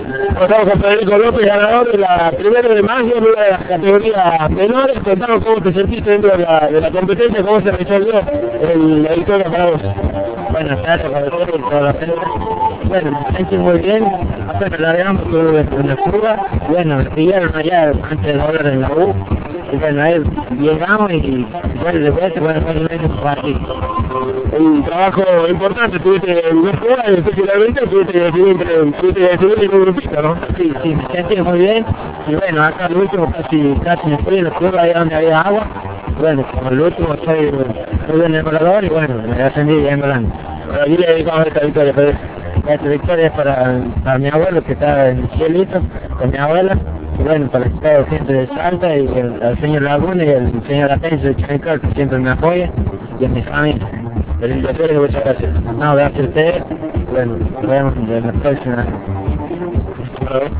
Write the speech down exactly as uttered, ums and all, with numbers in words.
Contamos con Federico López, ganador de la primera de mayo, de la categoría menores. Contamos cómo te sentiste dentro de la, de la competencia, cómo se resolvió el, la victoria para vos. Buenas tardes para todos y toda la gente. Bueno, me sentí muy bien, apenas largamos tuve una fuga, bueno, me pillaron allá antes de dólares en la U, y bueno, ahí llegamos y bueno, de vuelta, bueno, fue un menos partido. Un trabajo importante, tuviste dos jugadas y después finalmente tuviste que decidir tuviste que decidir en un grupito, ¿no? Sí, sí, me sentí muy bien, y bueno, acá el último casi, casi me fui en la fuga, ahí donde había agua, bueno, como el último soy muy buen emulador y bueno, me ascendí bien volando. Pero aquí le dedicamos esta victoria, Pedro. Esta victoria es para, para mi abuelo que está en el cielito, con mi abuela, y bueno, para el estado siempre de Salta, y el, el señor Laguna y el señor Atencio de Chanical, que siempre me apoya, y a mi familia. Felicitaciones y muchas gracias. No, gracias a ustedes, bueno, nos vemos en la próxima.